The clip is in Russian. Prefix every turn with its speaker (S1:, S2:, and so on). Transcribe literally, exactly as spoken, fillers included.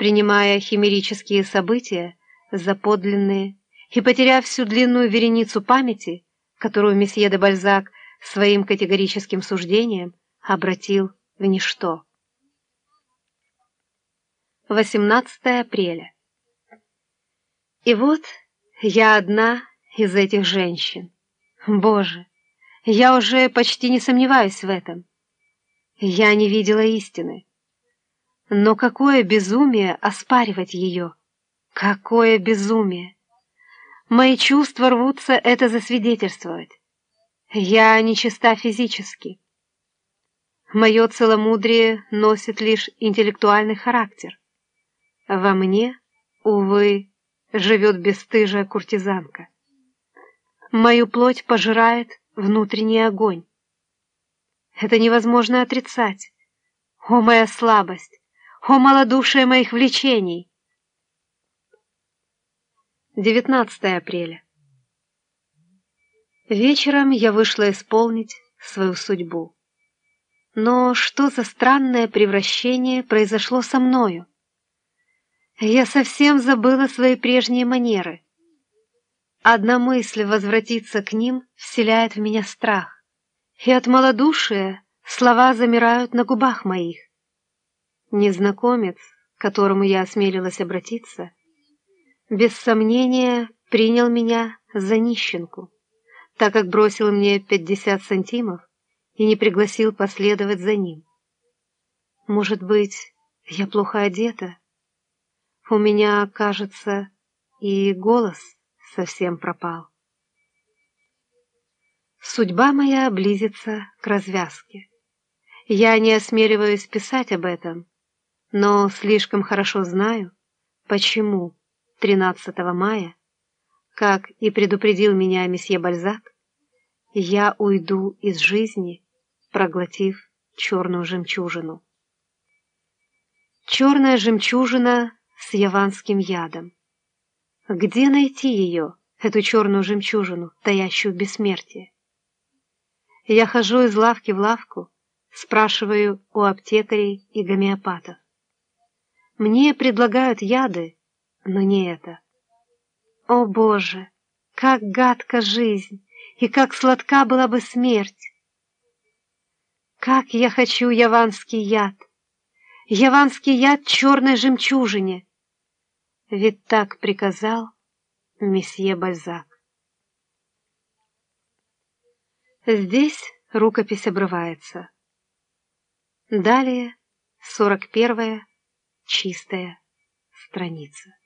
S1: принимая химерические события за подлинные и потеряв всю длинную вереницу памяти, которую месье де Бальзак своим категорическим суждением обратил в ничто. восемнадцатое апреля. И вот я одна из этих женщин. Боже, я уже почти не сомневаюсь в этом. Я не видела истины. Но какое безумие оспаривать ее! Какое безумие! Мои чувства рвутся это засвидетельствовать. Я нечиста физически. Мое целомудрие носит лишь интеллектуальный характер. Во мне, увы, живет бесстыжая куртизанка. Мою плоть пожирает внутренний огонь. Это невозможно отрицать. О, моя слабость! О, малодушие моих влечений! девятнадцатое апреля. Вечером я вышла исполнить свою судьбу. Но что за странное превращение произошло со мною? Я совсем забыла свои прежние манеры. Одна мысль возвратиться к ним вселяет в меня страх, и от малодушия слова замирают на губах моих. Незнакомец, к которому я осмелилась обратиться, без сомнения принял меня за нищенку, так как бросил мне пятьдесят сантимов и не пригласил последовать за ним. Может быть, я плохо одета? У меня, кажется, и голос совсем пропал. Судьба моя близится к развязке. Я не осмеливаюсь писать об этом, но слишком хорошо знаю, почему тринадцатого мая, как и предупредил меня месье Бальзак, я уйду из жизни, проглотив черную жемчужину. Черная жемчужина с яванским ядом. Где найти ее, эту черную жемчужину, таящую бессмертие? Я хожу из лавки в лавку, спрашиваю у аптекарей и гомеопатов. Мне предлагают яды, но не это. О, Боже, как гадка жизнь, и как сладка была бы смерть! Как я хочу яванский яд! Яванский яд черной жемчужине! Ведь так приказал месье Бальзак. Здесь рукопись обрывается. Далее сорок первая чистая страница.